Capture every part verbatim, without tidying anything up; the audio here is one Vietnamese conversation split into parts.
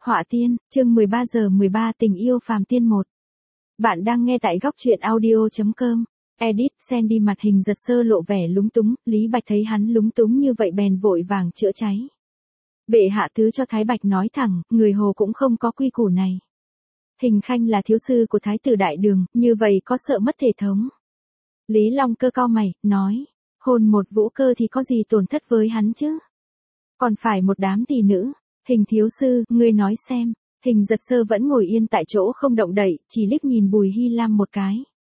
Họa tiên, chương mười ba giờ mười ba tình yêu phàm tiên một. Bạn đang nghe tại góc truyện audio chấm com. Edit, Sandy mặt hình giật sơ lộ vẻ lúng túng, Lý Bạch thấy hắn lúng túng như vậy bèn vội vàng chữa cháy. Bệ hạ thứ cho Thái Bạch nói thẳng, người Hồ cũng không có quy củ này. Hình Khanh là thiếu sư của Thái tử Đại Đường, như vậy có sợ mất thể thống. Lý Long Cơ cau mày, nói, hôn một Vũ Cơ thì có gì tổn thất với hắn chứ? Còn phải một đám tỷ nữ. Hình thiếu sư, ngươi nói xem. Hình giật sơ vẫn ngồi yên tại chỗ không động đậy, chỉ liếc nhìn Bùi Hy Lam một cái.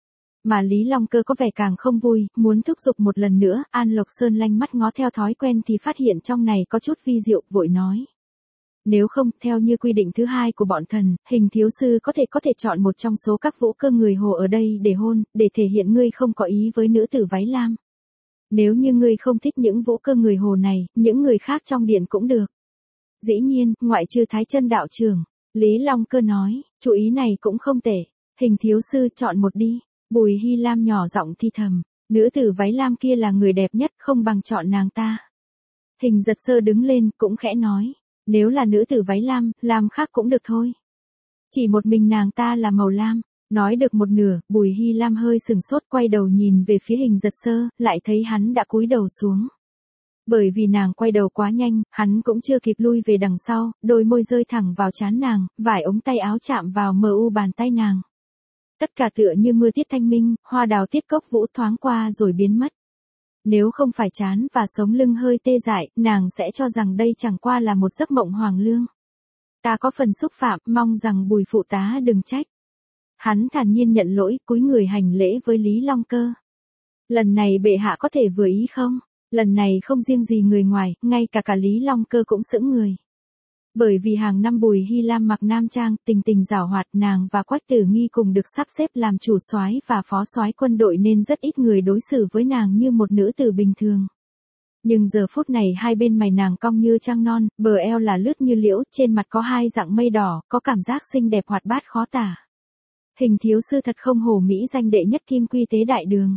Mà Lý Long Cơ có vẻ càng không vui, muốn thúc giục một lần nữa, An Lộc Sơn lanh mắt ngó theo thói quen thì phát hiện trong này có chút vi diệu, vội nói. Nếu không, theo như quy định thứ hai của bọn thần, hình thiếu sư có thể có thể chọn một trong số các Vũ Cơ người Hồ ở đây để hôn, để thể hiện ngươi không có ý với nữ tử váy lam. Nếu như ngươi không thích những Vũ Cơ người Hồ này, những người khác trong điện cũng được. Dĩ nhiên, ngoại trừ Thái Chân đạo trưởng, Lý Long Cơ nói, chủ ý này cũng không tệ, hình thiếu sư chọn một đi. Bùi Hy Lam nhỏ giọng thi thầm, nữ tử váy lam kia là người đẹp nhất, không bằng chọn nàng ta. Hình giật sơ đứng lên, cũng khẽ nói, nếu là nữ tử váy lam, lam khác cũng được thôi. Chỉ một mình nàng ta là màu lam. Nói được một nửa, Bùi Hy Lam hơi sừng sốt quay đầu nhìn về phía hình giật sơ, lại thấy hắn đã cúi đầu xuống. Bởi vì nàng quay đầu quá nhanh, hắn cũng chưa kịp lui về đằng sau, đôi môi rơi thẳng vào trán nàng, vải ống tay áo chạm vào mờ u bàn tay nàng. Tất cả tựa như mưa tiết thanh minh, hoa đào tiết cốc vũ thoáng qua rồi biến mất. Nếu không phải trán và sống lưng hơi tê dại, nàng sẽ cho rằng đây chẳng qua là một giấc mộng hoàng lương. Ta có phần xúc phạm, mong rằng Bùi phụ tá đừng trách. Hắn thản nhiên nhận lỗi, cúi người hành lễ với Lý Long Cơ. Lần này bệ hạ có thể vừa ý không? Lần này không riêng gì người ngoài, ngay cả cả Lý Long Cơ cũng sững người. Bởi vì hàng năm Bùi Hy Lam mặc nam trang, tình tình giảo hoạt, nàng và Quách Tử Nghi cùng được sắp xếp làm chủ soái và phó soái quân đội nên rất ít người đối xử với nàng như một nữ tử bình thường. Nhưng giờ phút này hai bên mày nàng cong như trăng non, bờ eo là lướt như liễu, trên mặt có hai dạng mây đỏ, có cảm giác xinh đẹp hoạt bát khó tả. Hình thiếu sư thật không hổ mỹ danh đệ nhất kim quy tế đại đường.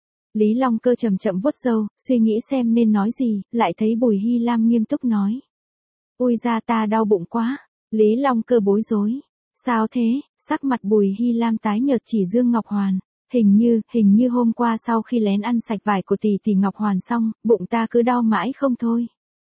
Lý Long Cơ chậm chậm vuốt râu, suy nghĩ xem nên nói gì, lại thấy Bùi Hy Lam nghiêm túc nói. Ui ra ta đau bụng quá. Lý Long Cơ bối rối. Sao thế? Sắc mặt Bùi Hy Lam tái nhợt chỉ Dương Ngọc Hoàn. Hình như, hình như hôm qua sau khi lén ăn sạch vải của tỷ tỷ Ngọc Hoàn xong, bụng ta cứ đau mãi không thôi.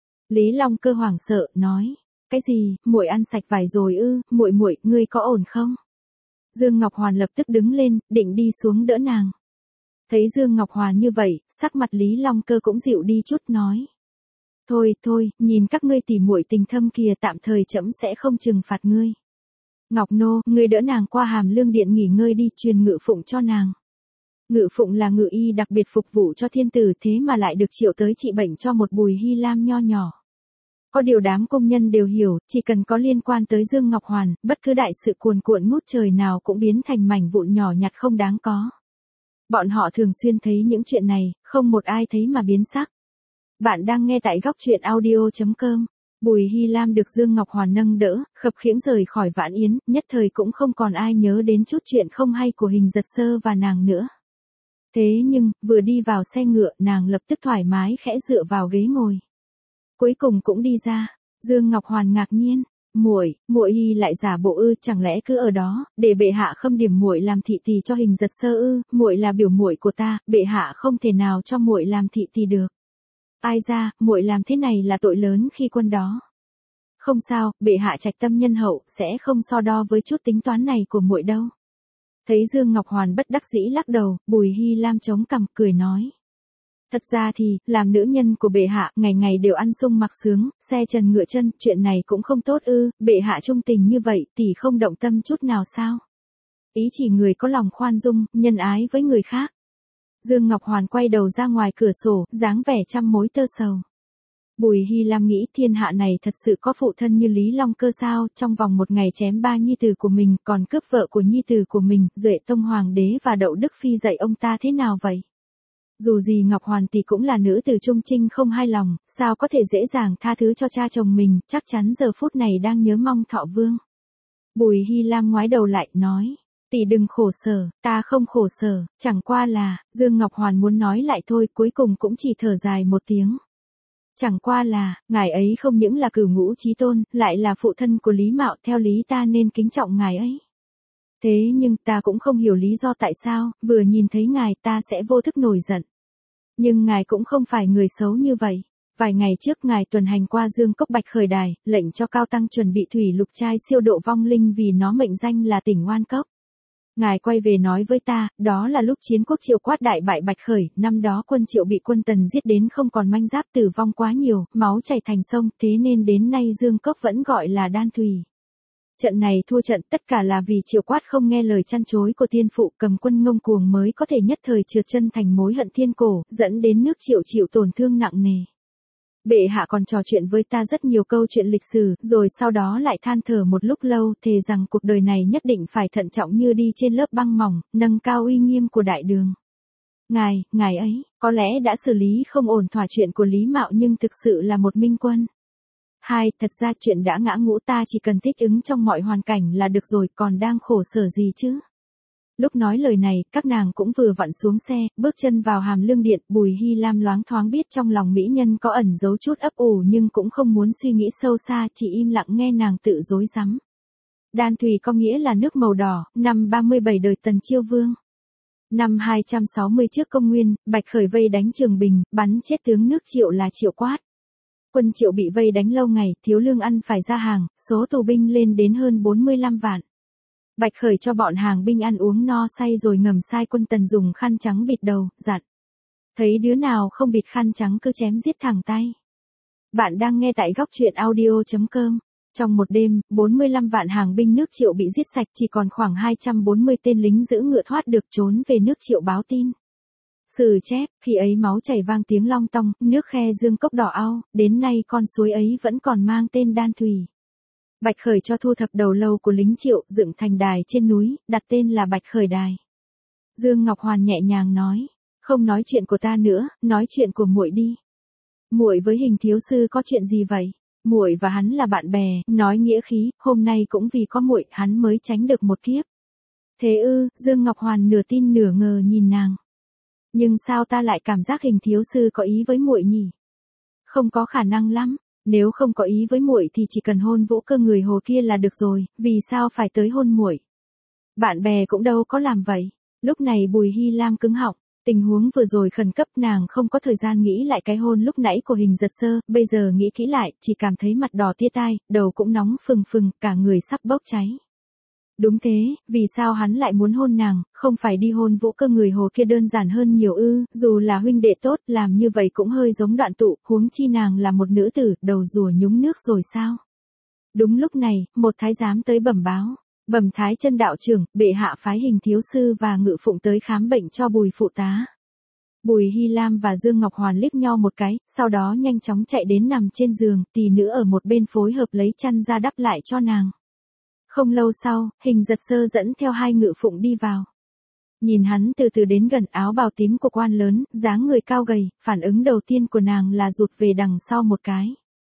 Lý Long Cơ hoảng sợ, nói. Cái gì, muội ăn sạch vải rồi ư, muội muội, ngươi có ổn không? Dương Ngọc Hoàn lập tức đứng lên, định đi xuống đỡ nàng. Thấy Dương Ngọc Hoàn như vậy, sắc mặt Lý Long Cơ cũng dịu đi chút nói. Thôi, thôi, nhìn các ngươi tỉ muội tình thâm kìa, tạm thời trẫm sẽ không trừng phạt ngươi. Ngọc Nô, ngươi đỡ nàng qua Hàm Lương điện nghỉ ngơi đi, truyền Ngự Phụng cho nàng. Ngự Phụng là ngự y đặc biệt phục vụ cho thiên tử, thế mà lại được triệu tới trị bệnh cho một Bùi Hy Lam nho nhỏ. Có điều đám công nhân đều hiểu, chỉ cần có liên quan tới Dương Ngọc Hoàn, bất cứ đại sự cuồn cuộn ngút trời nào cũng biến thành mảnh vụn nhỏ nhặt không đáng có. Bọn họ thường xuyên thấy những chuyện này, không một ai thấy mà biến sắc. Bạn đang nghe tại góc truyện audio chấm com. Bùi Hy Lam được Dương Ngọc Hoàn nâng đỡ, khập khiễng rời khỏi Vãn Yến, nhất thời cũng không còn ai nhớ đến chút chuyện không hay của hình giật sơ và nàng nữa. Thế nhưng, vừa đi vào xe ngựa, nàng lập tức thoải mái khẽ dựa vào ghế ngồi. Cuối cùng cũng đi ra. Dương Ngọc Hoàn ngạc nhiên, muội, muội Hy lại giả bộ ư, chẳng lẽ cứ ở đó, để bệ hạ khâm điểm muội làm thị tỳ cho hình giật sơ ư? Muội là biểu muội của ta, bệ hạ không thể nào cho muội làm thị tỳ được. Ai ra, muội làm thế này là tội lớn khi quân đó. Không sao, bệ hạ trạch tâm nhân hậu, sẽ không so đo với chút tính toán này của muội đâu. Thấy Dương Ngọc Hoàn bất đắc dĩ lắc đầu, Bùi Hy Lam chống cằm cười nói. Thật ra thì, làm nữ nhân của bệ hạ, ngày ngày đều ăn sung mặc sướng, xe trần ngựa chân, chuyện này cũng không tốt ư, bệ hạ trung tình như vậy, tỷ không động tâm chút nào sao? Ý chỉ người có lòng khoan dung, nhân ái với người khác. Dương Ngọc Hoàn quay đầu ra ngoài cửa sổ, dáng vẻ trăm mối tơ sầu. Bùi Hy Lam nghĩ thiên hạ này thật sự có phụ thân như Lý Long Cơ sao, trong vòng một ngày chém ba nhi tử của mình, còn cướp vợ của nhi tử của mình, Duệ Tông Hoàng đế và Đậu Đức Phi dạy ông ta thế nào vậy? Dù gì Ngọc Hoàn tỷ cũng là nữ tử trung trinh không hai lòng, sao có thể dễ dàng tha thứ cho cha chồng mình, chắc chắn giờ phút này đang nhớ mong Thọ Vương. Bùi Hy Lam ngoái đầu lại, nói. Tỷ đừng khổ sở, ta không khổ sở, chẳng qua là, Dương Ngọc Hoàn muốn nói lại thôi, cuối cùng cũng chỉ thở dài một tiếng. Chẳng qua là, ngài ấy không những là cửu ngũ chí tôn, lại là phụ thân của Lý Mạo, theo lý ta nên kính trọng ngài ấy. Thế nhưng ta cũng không hiểu lý do tại sao, vừa nhìn thấy ngài ta sẽ vô thức nổi giận. Nhưng ngài cũng không phải người xấu như vậy. Vài ngày trước ngài tuần hành qua Dương Cốc Bạch Khởi Đài, lệnh cho Cao Tăng chuẩn bị thủy lục trai siêu độ vong linh vì nó mệnh danh là tỉnh Oan Cốc. Ngài quay về nói với ta, đó là lúc chiến quốc Triệu Quát đại bại Bạch Khởi, năm đó quân Triệu bị quân Tần giết đến không còn manh giáp, tử vong quá nhiều, máu chảy thành sông, thế nên đến nay Dương Cốc vẫn gọi là Đan Thủy. Trận này thua trận tất cả là vì Triệu Quát không nghe lời chăn chối của thiên phụ, cầm quân ngông cuồng mới có thể nhất thời trượt chân thành mối hận thiên cổ, dẫn đến nước Triệu chịu tổn thương nặng nề. Bệ hạ còn trò chuyện với ta rất nhiều câu chuyện lịch sử, rồi sau đó lại than thở một lúc lâu, thề rằng cuộc đời này nhất định phải thận trọng như đi trên lớp băng mỏng, nâng cao uy nghiêm của đại đường. Ngài, ngài ấy, có lẽ đã xử lý không ổn thỏa chuyện của Lý Mạo nhưng thực sự là một minh quân. Hai, thật ra chuyện đã ngã ngũ ta chỉ cần thích ứng trong mọi hoàn cảnh là được rồi, còn đang khổ sở gì chứ. Lúc nói lời này, các nàng cũng vừa vặn xuống xe, bước chân vào Hàm Lương Điện, Bùi Hy Lam loáng thoáng biết trong lòng mỹ nhân có ẩn giấu chút ấp ủ nhưng cũng không muốn suy nghĩ sâu xa, chỉ im lặng nghe nàng tự dối rắm. Đan Thủy có nghĩa là nước màu đỏ, năm ba mươi bảy đời Tần Chiêu Vương. Năm hai trăm sáu mươi trước công nguyên, Bạch Khởi vây đánh Trường Bình, bắn chết tướng nước Triệu là Triệu Quát. Quân Triệu bị vây đánh lâu ngày, thiếu lương ăn phải ra hàng, số tù binh lên đến hơn bốn mươi lăm vạn. Bạch Khởi cho bọn hàng binh ăn uống no say rồi ngầm sai quân Tần dùng khăn trắng bịt đầu, dặn. Thấy đứa nào không bịt khăn trắng cứ chém giết thẳng tay. Bạn đang nghe tại góc truyện audio chấm com. Trong một đêm, bốn mươi lăm vạn hàng binh nước Triệu bị giết sạch, chỉ còn khoảng hai trăm bốn mươi tên lính giữ ngựa thoát được trốn về nước Triệu báo tin. Sử chép, khi ấy máu chảy vang tiếng long tong, nước khe Dương Cốc đỏ ao, đến nay con suối ấy vẫn còn mang tên Đan Thủy. Bạch Khởi cho thu thập đầu lâu của lính Triệu, dựng thành đài trên núi, đặt tên là Bạch Khởi Đài. Dương Ngọc Hoàn nhẹ nhàng nói, không nói chuyện của ta nữa, nói chuyện của muội đi. Muội với Hình thiếu sư có chuyện gì vậy? Muội và hắn là bạn bè, nói nghĩa khí, hôm nay cũng vì có muội, hắn mới tránh được một kiếp. Thế ư? Dương Ngọc Hoàn nửa tin nửa ngờ nhìn nàng. Nhưng sao ta lại cảm giác Hình thiếu sư có ý với muội nhỉ? Không có khả năng lắm. Nếu không có ý với muội thì chỉ cần hôn Vũ Cơ người Hồ kia là được rồi, vì sao phải tới hôn muội? Bạn bè cũng đâu có làm vậy. Lúc này Bùi Hy Lam cứng họng, tình huống vừa rồi khẩn cấp, nàng không có thời gian nghĩ lại cái hôn lúc nãy của Hình Giật Sơ, bây giờ nghĩ kỹ lại, chỉ cảm thấy mặt đỏ tia tai, đầu cũng nóng phừng phừng, cả người sắp bốc cháy. Đúng thế, vì sao hắn lại muốn hôn nàng, không phải đi hôn Vũ Cơ người Hồ kia đơn giản hơn nhiều ư, dù là huynh đệ tốt, làm như vậy cũng hơi giống Đoạn Tụ, huống chi nàng là một nữ tử, đầu rùa nhúng nước rồi sao. Đúng lúc này, một thái giám tới bẩm báo, bẩm Thái Chân đạo trưởng, bệ hạ phái Hình thiếu sư và Ngự Phụng tới khám bệnh cho Bùi phụ tá. Bùi Hy Lam và Dương Ngọc Hoàn liếc nhau một cái, sau đó nhanh chóng chạy đến nằm trên giường, tỷ nữ ở một bên phối hợp lấy chăn ra đắp lại cho nàng. Không lâu sau, Hình Giật Sơ dẫn theo hai ngự phụng đi vào. Nhìn hắn từ từ đến gần, áo bào tím của quan lớn, dáng người cao gầy, phản ứng đầu tiên của nàng là rụt về đằng sau một cái.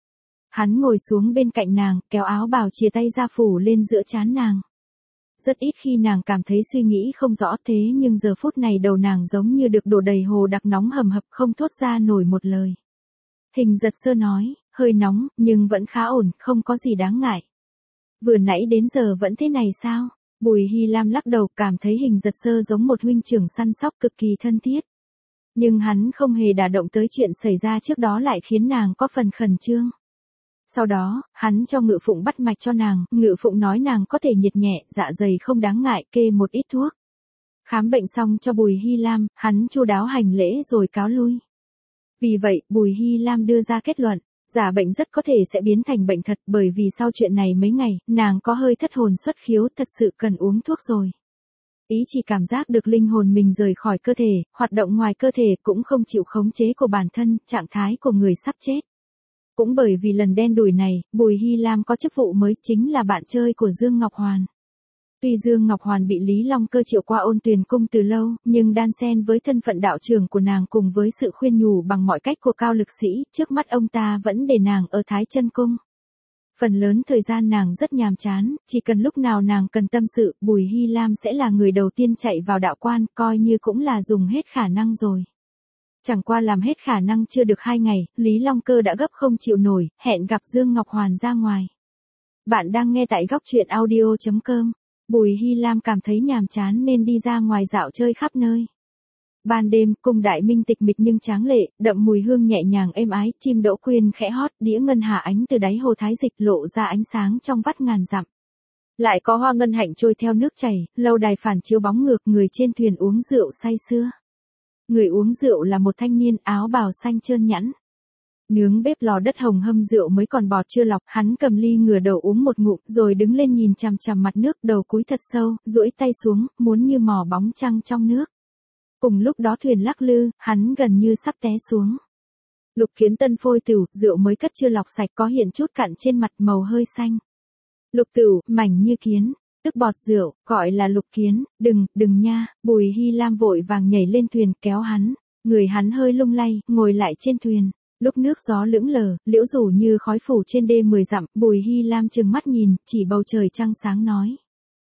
Hắn ngồi xuống bên cạnh nàng, kéo áo bào chìa tay ra phủ lên giữa trán nàng. Rất ít khi nàng cảm thấy suy nghĩ không rõ, thế nhưng giờ phút này đầu nàng giống như được đổ đầy hồ đặc nóng hầm hập, không thốt ra nổi một lời. Hình Giật Sơ nói, hơi nóng, nhưng vẫn khá ổn, không có gì đáng ngại. Vừa nãy đến giờ vẫn thế này sao? Bùi Hy Lam lắc đầu, cảm thấy Hình Giật Sơ giống một huynh trưởng săn sóc cực kỳ thân thiết. Nhưng hắn không hề đả động tới chuyện xảy ra trước đó lại khiến nàng có phần khẩn trương. Sau đó, hắn cho Ngự Phụng bắt mạch cho nàng, Ngự Phụng nói nàng có thể nhiệt nhẹ, dạ dày không đáng ngại, kê một ít thuốc. Khám bệnh xong cho Bùi Hy Lam, hắn chu đáo hành lễ rồi cáo lui. Vì vậy, Bùi Hy Lam đưa ra kết luận, giả bệnh rất có thể sẽ biến thành bệnh thật, bởi vì sau chuyện này mấy ngày, nàng có hơi thất hồn xuất khiếu, thật sự cần uống thuốc rồi. Ý chỉ cảm giác được linh hồn mình rời khỏi cơ thể, hoạt động ngoài cơ thể cũng không chịu khống chế của bản thân, trạng thái của người sắp chết. Cũng bởi vì lần đen đủi này, Bùi Hy Lam có chức vụ mới, chính là bạn chơi của Dương Ngọc Hoàn. Tuy Dương Ngọc Hoàn bị Lý Long Cơ triệu qua Ôn Tuyền cung từ lâu, nhưng đan xen với thân phận đạo trưởng của nàng cùng với sự khuyên nhủ bằng mọi cách của Cao Lực Sĩ, trước mắt ông ta vẫn để nàng ở Thái Chân cung. Phần lớn thời gian nàng rất nhàm chán, chỉ cần lúc nào nàng cần tâm sự, Bùi Hy Lam sẽ là người đầu tiên chạy vào đạo quan, coi như cũng là dùng hết khả năng rồi. Chẳng qua làm hết khả năng chưa được hai ngày, Lý Long Cơ đã gấp không chịu nổi, hẹn gặp Dương Ngọc Hoàn ra ngoài. Bạn đang nghe tại góc truyện audio chấm com. Bùi Hy Lam cảm thấy nhàm chán nên đi ra ngoài dạo chơi khắp nơi. Ban đêm, cung đại minh tịch mịch nhưng tráng lệ, đậm mùi hương nhẹ nhàng êm ái, chim đỗ quyên khẽ hót, đĩa ngân hà ánh từ đáy hồ Thái Dịch lộ ra ánh sáng trong vắt ngàn dặm. Lại có hoa ngân hạnh trôi theo nước chảy, lâu đài phản chiếu bóng ngược, người trên thuyền uống rượu say sưa. Người uống rượu là một thanh niên áo bào xanh trơn nhẵn. Nướng bếp lò đất hồng hâm rượu mới còn bọt chưa lọc, hắn cầm ly ngửa đầu uống một ngụm, rồi đứng lên nhìn chằm chằm mặt nước, đầu cúi thật sâu, duỗi tay xuống, muốn như mò bóng trăng trong nước. Cùng lúc đó thuyền lắc lư, hắn gần như sắp té xuống. Lục Kiến tân phôi tửu, rượu mới cất chưa lọc sạch có hiện chút cặn trên mặt màu hơi xanh. Lục tửu, mảnh như kiến, tức bọt rượu, gọi là Lục Kiến, đừng, đừng nha, Bùi Hy Lam vội vàng nhảy lên thuyền kéo hắn, người hắn hơi lung lay, ngồi lại trên thuyền. Lúc nước gió lững lờ, liễu rủ như khói phủ trên đê mười dặm, Bùi Hy Lam trừng mắt nhìn, chỉ bầu trời trăng sáng nói.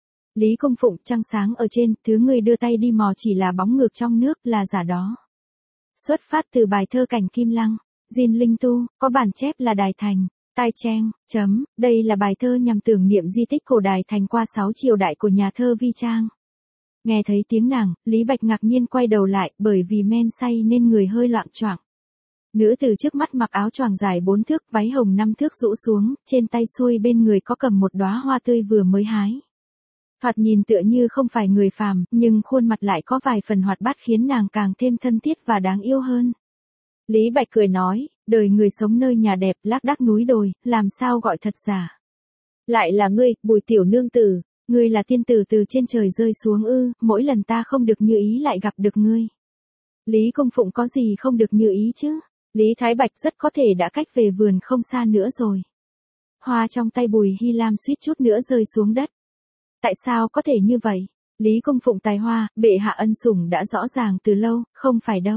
Lý Công Phụng, trăng sáng ở trên, thứ người đưa tay đi mò chỉ là bóng ngược trong nước, là giả đó. Xuất phát từ bài thơ Cảnh Kim Lăng, Diên Linh Tu, có bản chép là Đài Thành, Tai Trang, chấm, đây là bài thơ nhằm tưởng niệm di tích cổ Đài Thành qua sáu triều đại của nhà thơ Vi Trang. Nghe thấy tiếng nàng, Lý Bạch ngạc nhiên quay đầu lại, bởi vì men say nên người hơi loạng choạng. Nữ từ trước mắt mặc áo choàng dài bốn thước, váy hồng năm thước rũ xuống, trên tay xuôi bên người có cầm một đóa hoa tươi vừa mới hái. Thoạt nhìn tựa như không phải người phàm, nhưng khuôn mặt lại có vài phần hoạt bát khiến nàng càng thêm thân thiết và đáng yêu hơn. Lý Bạch cười nói, đời người sống nơi nhà đẹp, lác đác núi đồi, làm sao gọi thật giả. Lại là ngươi, Bùi tiểu nương tử, ngươi là tiên tử từ trên trời rơi xuống ư, mỗi lần ta không được như ý lại gặp được ngươi. Lý Công Phụng có gì không được như ý chứ? Lý Thái Bạch rất có thể đã cách về vườn không xa nữa rồi. Hoa trong tay Bùi Hy Lam suýt chút nữa rơi xuống đất. Tại sao có thể như vậy? Lý Công Phụng tài hoa, bệ hạ ân sủng đã rõ ràng từ lâu, không phải đâu.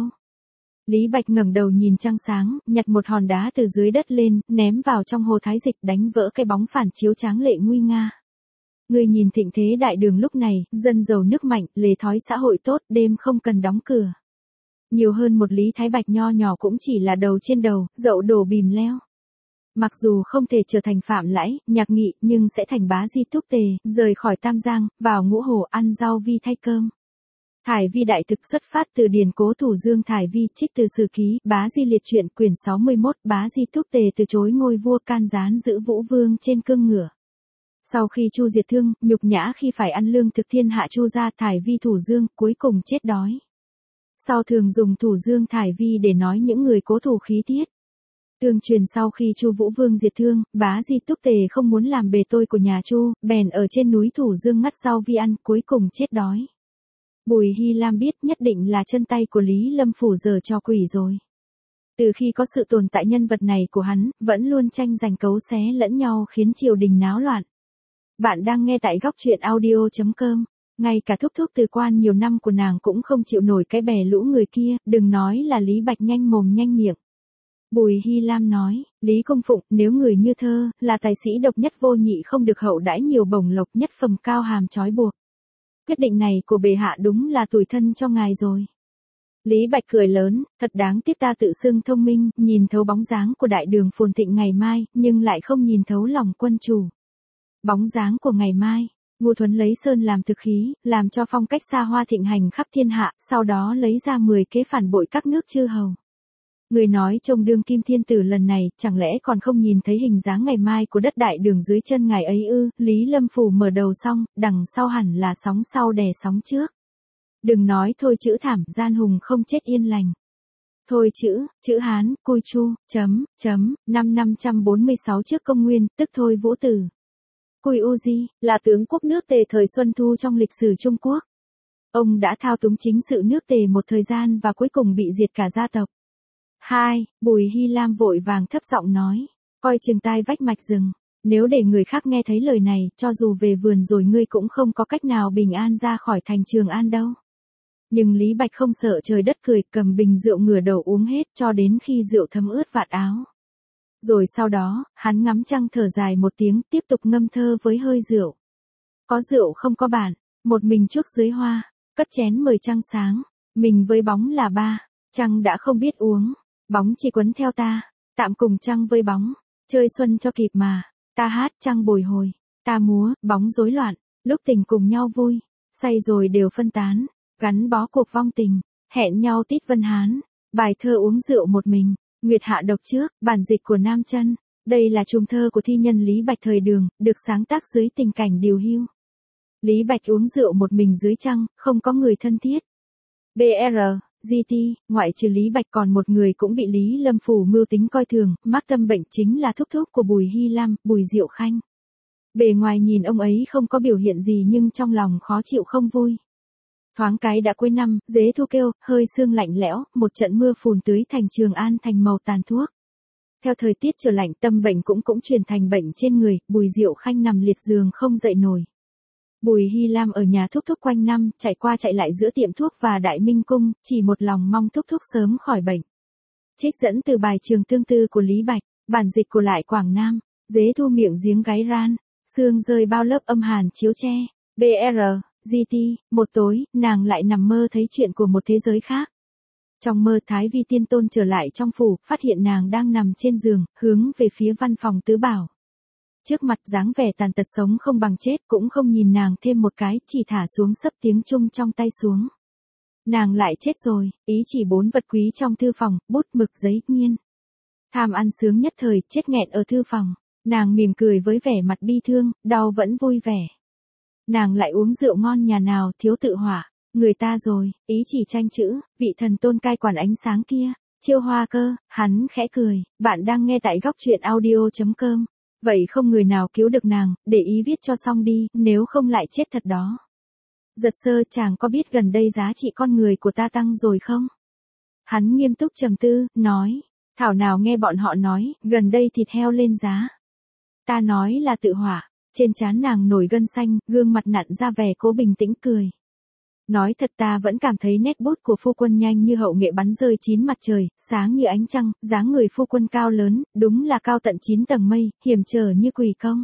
Lý Bạch ngẩng đầu nhìn trăng sáng, nhặt một hòn đá từ dưới đất lên, ném vào trong hồ Thái Dịch, đánh vỡ cái bóng phản chiếu tráng lệ nguy nga. Người nhìn thịnh thế đại đường lúc này, dân giàu nước mạnh, lề thói xã hội tốt, đêm không cần đóng cửa. Nhiều hơn một Lý Thái Bạch nho nhỏ cũng chỉ là đầu trên đầu, dậu đổ bìm leo. Mặc dù không thể trở thành Phạm Lãi, Nhạc Nghị, nhưng sẽ thành Bá Di Túc Tề, rời khỏi Tam Giang, vào Ngũ Hồ ăn rau vi thay cơm. Thải Vi đại thực xuất phát từ điển cố Thủ Dương Thải Vi, trích từ Sử Ký, Bá Di liệt truyện quyển sáu mươi mốt, Bá Di Túc Tề từ chối ngôi vua can gián giữ Vũ Vương trên cương ngựa. Sau khi Chu diệt thương, nhục nhã khi phải ăn lương thực thiên hạ Chu gia, Thải Vi Thủ Dương, cuối cùng chết đói. Sau thường dùng Thủ Dương Thải Vi để nói những người cố thủ khí tiết. Tương truyền sau khi Chu Vũ Vương diệt thương, Bá Di Túc Tề không muốn làm bề tôi của nhà Chu, bèn ở trên núi Thủ Dương ngắt rau vi ăn, cuối cùng chết đói. Bùi Hy Lam biết nhất định là chân tay của Lý Lâm Phủ giở trò quỷ rồi. Từ khi có sự tồn tại nhân vật này của hắn, vẫn luôn tranh giành cấu xé lẫn nhau khiến triều đình náo loạn. Bạn đang nghe tại góc truyện audio chấm com. Ngay cả thúc thúc từ quan nhiều năm của nàng cũng không chịu nổi cái bè lũ người kia, đừng nói là Lý Bạch nhanh mồm nhanh miệng. Bùi Hy Lam nói, Lý Công Phụng, nếu người như thơ, là tài sĩ độc nhất vô nhị không được hậu đãi nhiều bổng lộc nhất phẩm cao hàm trói buộc. Quyết định này của bệ hạ đúng là tủi thân cho ngài rồi. Lý Bạch cười lớn, thật đáng tiếc ta tự xưng thông minh, nhìn thấu bóng dáng của đại đường phồn thịnh ngày mai, nhưng lại không nhìn thấu lòng quân chủ. Bóng dáng của ngày mai. Ngô Thuấn lấy sơn làm thực khí, làm cho phong cách xa hoa thịnh hành khắp thiên hạ, sau đó lấy ra mười kế phản bội các nước chư hầu. Người nói trông đương kim thiên tử lần này, chẳng lẽ còn không nhìn thấy hình dáng ngày mai của đất đại đường dưới chân ngài ấy ư? Lý Lâm Phủ mở đầu xong, đằng sau hẳn là sóng sau đè sóng trước. Đừng nói thôi chữ thảm, gian hùng không chết yên lành. Thôi chữ, chữ Hán, Cui Chu, chấm, chấm, năm năm trăm bốn mươi sáu trước công nguyên, tức Thôi Vũ Tử. Cui Uzi, là tướng quốc nước Tề thời Xuân Thu trong lịch sử Trung Quốc. Ông đã thao túng chính sự nước Tề một thời gian và cuối cùng bị diệt cả gia tộc. hai. Bùi Hy Lam vội vàng thấp giọng nói, coi chừng tai vách mạch rừng, nếu để người khác nghe thấy lời này, cho dù về vườn rồi ngươi cũng không có cách nào bình an ra khỏi thành Trường An đâu. Nhưng Lý Bạch không sợ trời đất cười, cầm bình rượu ngửa đầu uống hết cho đến khi rượu thấm ướt vạt áo. Rồi sau đó, hắn ngắm trăng thở dài một tiếng, tiếp tục ngâm thơ với hơi rượu. Có rượu không có bạn, một mình chuốc dưới hoa, cất chén mời trăng sáng, mình với bóng là ba. Trăng đã không biết uống, bóng chỉ quấn theo ta, tạm cùng trăng với bóng, chơi xuân cho kịp mà, ta hát trăng bồi hồi, ta múa, bóng rối loạn, lúc tình cùng nhau vui, say rồi đều phân tán, gắn bó cuộc vong tình, hẹn nhau tít Vân Hán, bài thơ uống rượu một mình, Nguyệt Hạ độc trước, bản dịch của Nam Chân. Đây là trùng thơ của thi nhân Lý Bạch thời Đường, được sáng tác dưới tình cảnh điều hưu. Lý Bạch uống rượu một mình dưới trăng, không có người thân thiết. bê rờ, giê tê, ngoại trừ Lý Bạch còn một người cũng bị Lý Lâm Phủ mưu tính coi thường, mắc tâm bệnh chính là thúc thúc của Bùi Hy Lam, Bùi Diệu Khanh. Bề ngoài nhìn ông ấy không có biểu hiện gì nhưng trong lòng khó chịu không vui. Thoáng cái đã cuối năm, dế thu kêu, hơi sương lạnh lẽo, một trận mưa phùn tưới thành Trường An thành màu tàn thuốc. Theo thời tiết trở lạnh, tâm bệnh cũng cũng truyền thành bệnh trên người, Bùi Diệu Khanh nằm liệt giường không dậy nổi. Bùi Hy Lam ở nhà thúc thúc quanh năm, chạy qua chạy lại giữa tiệm thuốc và Đại Minh Cung, chỉ một lòng mong thúc thúc sớm khỏi bệnh. Trích dẫn từ bài Trường Tương Tư của Lý Bạch, bản dịch của Lại Quảng Nam, dế thu miệng giếng gáy ran, sương rơi bao lớp âm hàn chiếu che. bê rờ, giê tê, một tối, nàng lại nằm mơ thấy chuyện của một thế giới khác. Trong mơ Thái Vi Tiên Tôn trở lại trong phủ, phát hiện nàng đang nằm trên giường, hướng về phía văn phòng tứ bảo. Trước mặt dáng vẻ tàn tật sống không bằng chết, cũng không nhìn nàng thêm một cái, chỉ thả xuống sấp tiếng Trung trong tay xuống. Nàng lại chết rồi, ý chỉ bốn vật quý trong thư phòng, bút mực giấy nghiên. Tham ăn sướng nhất thời, chết nghẹn ở thư phòng. Nàng mỉm cười với vẻ mặt bi thương, đau vẫn vui vẻ. Nàng lại uống rượu ngon nhà nào thiếu tự hỏa. Người ta rồi, ý chỉ tranh chữ, vị thần tôn cai quản ánh sáng kia, Chiêu Hoa Cơ, hắn khẽ cười, bạn đang nghe tại góc truyện audio chấm com. Vậy không người nào cứu được nàng, để ý viết cho xong đi, nếu không lại chết thật đó. Giật Sơ, chàng có biết gần đây giá trị con người của ta tăng rồi không? Hắn nghiêm túc trầm tư, nói, thảo nào nghe bọn họ nói, gần đây thịt heo lên giá. Ta nói là tự hỏa, trên trán nàng nổi gân xanh, gương mặt nặn ra vẻ cố bình tĩnh cười. Nói thật ta vẫn cảm thấy nét bút của phu quân nhanh như hậu nghệ bắn rơi chín mặt trời, sáng như ánh trăng, dáng người phu quân cao lớn, đúng là cao tận chín tầng mây, hiểm trở như quỳ công.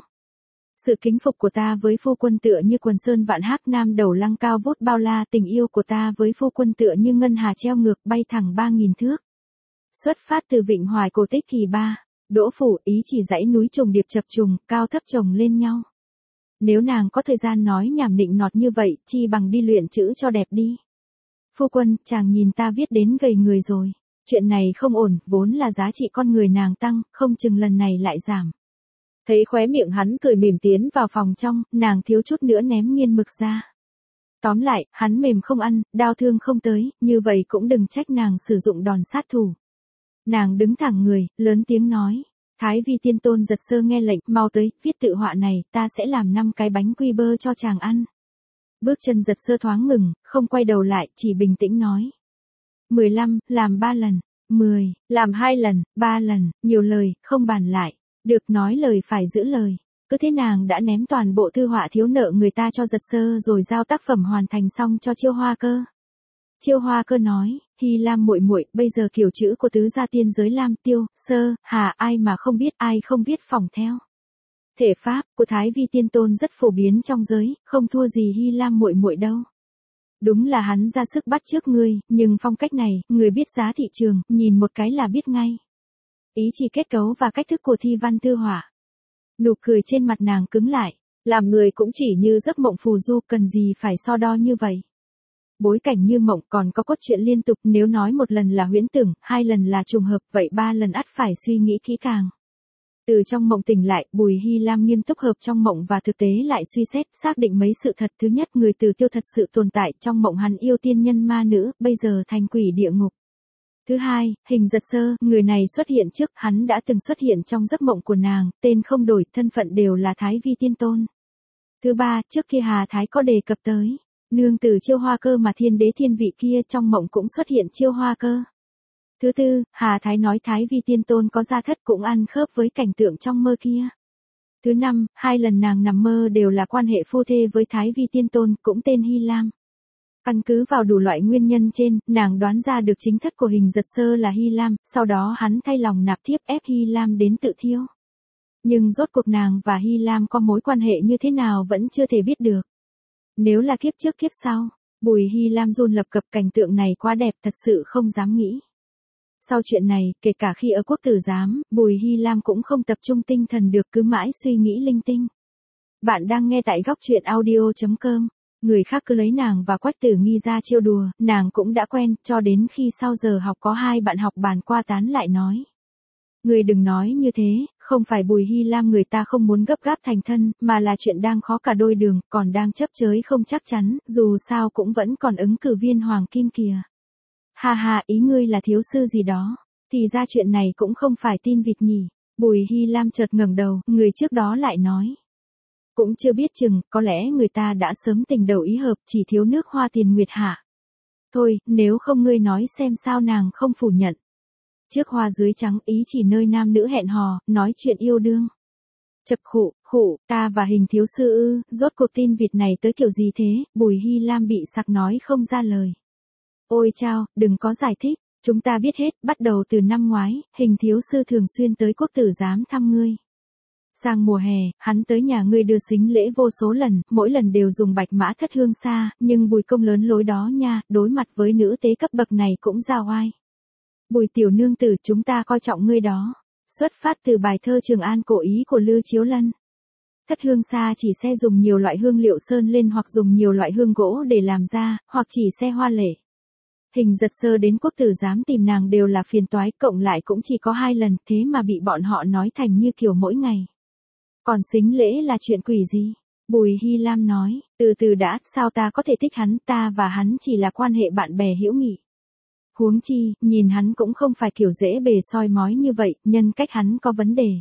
Sự kính phục của ta với phu quân tựa như quần sơn vạn hác nam đầu lăng cao vút bao la, tình yêu của ta với phu quân tựa như ngân hà treo ngược bay thẳng ba nghìn thước. Xuất phát từ Vịnh Hoài Cổ Tích kỳ ba, Đỗ Phủ, ý chỉ dãy núi trùng điệp chập trùng, cao thấp chồng lên nhau. Nếu nàng có thời gian nói nhảm nịnh nọt như vậy, chi bằng đi luyện chữ cho đẹp đi. Phu quân, chàng nhìn ta viết đến gầy người rồi. Chuyện này không ổn, vốn là giá trị con người nàng tăng, không chừng lần này lại giảm. Thấy khóe miệng hắn cười mỉm tiến vào phòng trong, nàng thiếu chút nữa ném nghiên mực ra. Tóm lại, hắn mềm không ăn, đau thương không tới, như vậy cũng đừng trách nàng sử dụng đòn sát thủ. Nàng đứng thẳng người, lớn tiếng nói. Thái Vi Tiên Tôn Giật Sơ nghe lệnh, mau tới, viết tự họa này, ta sẽ làm năm cái bánh quy bơ cho chàng ăn. Bước chân Giật Sơ thoáng ngừng, không quay đầu lại, chỉ bình tĩnh nói. mười lăm, làm ba lần, mười, làm hai lần, ba lần, nhiều lời, không bàn lại. Được, nói lời phải giữ lời. Cứ thế nàng đã ném toàn bộ thư họa thiếu nợ người ta cho Giật Sơ rồi giao tác phẩm hoàn thành xong cho Chiêu Hoa Cơ. Chiêu Hoa Cơ nói, Hy Lam muội muội, bây giờ kiểu chữ của tứ gia tiên giới Lam Tiêu, Sơ, Hà ai mà không biết, ai không viết phỏng theo. Thể pháp của Thái Vi Tiên Tôn rất phổ biến trong giới, không thua gì Hy Lam muội muội đâu. Đúng là hắn ra sức bắt chước ngươi, nhưng phong cách này, người biết giá thị trường, nhìn một cái là biết ngay. Ý chỉ kết cấu và cách thức của thi văn thư họa. Nụ cười trên mặt nàng cứng lại, làm người cũng chỉ như giấc mộng phù du, cần gì phải so đo như vậy. Bối cảnh như mộng còn có cốt truyện liên tục, nếu nói một lần là huyễn tưởng, hai lần là trùng hợp, vậy ba lần ắt phải suy nghĩ kỹ càng. Từ trong mộng tỉnh lại, Bùi Hy Lam nghiêm túc hợp trong mộng và thực tế lại suy xét, xác định mấy sự thật. Thứ nhất, người Từ Tiêu thật sự tồn tại, trong mộng hắn yêu tiên nhân ma nữ, bây giờ thành quỷ địa ngục. Thứ hai, hình Giật Sơ, người này xuất hiện trước, hắn đã từng xuất hiện trong giấc mộng của nàng, tên không đổi, thân phận đều là Thái Vi Tiên Tôn. Thứ ba, trước kia Hà Thái có đề cập tới, nương tử Chiêu Hoa Cơ mà thiên đế thiên vị kia trong mộng cũng xuất hiện Chiêu Hoa Cơ. Thứ tư, Hà Thái nói Thái Vi Tiên Tôn có gia thất cũng ăn khớp với cảnh tượng trong mơ kia. Thứ năm, hai lần nàng nằm mơ đều là quan hệ phu thê với Thái Vi Tiên Tôn, cũng tên Hy Lam. Căn cứ vào đủ loại nguyên nhân trên, nàng đoán ra được chính thất của hình Giật Sơ là Hy Lam, sau đó hắn thay lòng nạp thiếp ép Hy Lam đến tự thiêu. Nhưng rốt cuộc nàng và Hy Lam có mối quan hệ như thế nào vẫn chưa thể biết được. Nếu là kiếp trước kiếp sau, Bùi Hy Lam run lập cập, cảnh tượng này quá đẹp, thật sự không dám nghĩ. Sau chuyện này, kể cả khi ở quốc tử giám, Bùi Hy Lam cũng không tập trung tinh thần được, cứ mãi suy nghĩ linh tinh. Bạn đang nghe tại góc truyện audio.com. Người khác cứ lấy nàng và Quách Tử Nghi ra trêu đùa, nàng cũng đã quen, cho đến khi sau giờ học có hai bạn học bàn qua tán lại nói. Người đừng nói như thế, không phải Bùi Hy Lam người ta không muốn gấp gáp thành thân, mà là chuyện đang khó cả đôi đường, còn đang chấp chới không chắc chắn, dù sao cũng vẫn còn ứng cử viên hoàng kim kìa. Ha ha, ý ngươi là thiếu sư gì đó, thì ra chuyện này cũng không phải tin vịt nhỉ. Bùi Hy Lam chợt ngẩng đầu, người trước đó lại nói. Cũng chưa biết chừng, có lẽ người ta đã sớm tình đầu ý hợp, chỉ thiếu nước hoa tiền nguyệt hạ. Thôi, nếu không ngươi nói xem sao nàng không phủ nhận. Trước hoa dưới trắng ý chỉ nơi nam nữ hẹn hò, nói chuyện yêu đương. Chật khụ, khụ, ta và Hình thiếu sư ư, rốt cuộc tin vịt này tới kiểu gì thế, Bùi Hy Lam bị sặc nói không ra lời. Ôi chao, đừng có giải thích, chúng ta biết hết, bắt đầu từ năm ngoái, Hình thiếu sư thường xuyên tới quốc tử giám thăm ngươi. Sang mùa hè, hắn tới nhà ngươi đưa sính lễ vô số lần, mỗi lần đều dùng bạch mã thất hương xa, nhưng Bùi công lớn lối đó nha, đối mặt với nữ tế cấp bậc này cũng ra oai. Bùi tiểu nương tử, chúng ta coi trọng ngươi đó. Xuất phát từ bài thơ Trường An cổ ý của Lư Chiếu Lân. Thất hương xa chỉ sẽ dùng nhiều loại hương liệu sơn lên hoặc dùng nhiều loại hương gỗ để làm ra, hoặc chỉ xe hoa lệ. Hình Giật Sơ đến quốc tử giám tìm nàng đều là phiền toái, cộng lại cũng chỉ có hai lần, thế mà bị bọn họ nói thành như kiểu mỗi ngày. Còn sính lễ là chuyện quỷ gì? Bùi Hy Lam nói, từ từ đã, sao ta có thể thích hắn, ta và hắn chỉ là quan hệ bạn bè hữu nghị. Huống chi, nhìn hắn cũng không phải kiểu dễ bề soi mói như vậy, nhân cách hắn có vấn đề.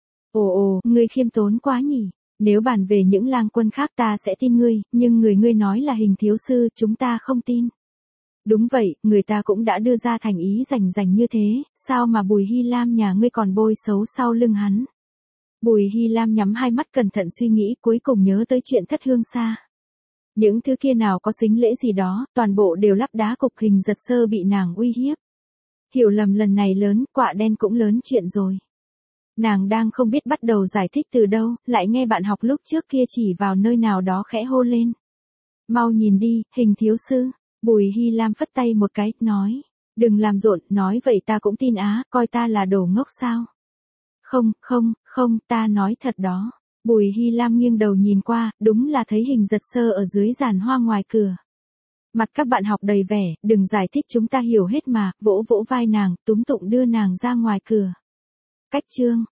Ồ ồ, ngươi khiêm tốn quá nhỉ, nếu bàn về những lang quân khác ta sẽ tin ngươi, nhưng người ngươi nói là Hình thiếu sư, chúng ta không tin. Đúng vậy, người ta cũng đã đưa ra thành ý rành rành như thế, sao mà Bùi Hy Lam nhà ngươi còn bôi xấu sau lưng hắn. Bùi Hy Lam nhắm hai mắt cẩn thận suy nghĩ, cuối cùng nhớ tới chuyện thất hương xa. Những thứ kia nào có sính lễ gì đó, toàn bộ đều lắp đá cục. Hình Giật Sơ bị nàng uy hiếp. Hiểu lầm lần này lớn, quạ đen cũng lớn chuyện rồi. Nàng đang không biết bắt đầu giải thích từ đâu, lại nghe bạn học lúc trước kia chỉ vào nơi nào đó khẽ hô lên. Mau nhìn đi, Hình thiếu sư. Bùi Hy Lam phất tay một cái, nói. Đừng làm rộn, nói vậy ta cũng tin á, coi ta là đồ ngốc sao. Không, không, không, ta nói thật đó. Bùi Hy Lam nghiêng đầu nhìn qua, đúng là thấy Hình Giật Sơ ở dưới giàn hoa ngoài cửa. Mặt các bạn học đầy vẻ, đừng giải thích chúng ta hiểu hết mà, vỗ vỗ vai nàng, túm tụng đưa nàng ra ngoài cửa. Cách chương.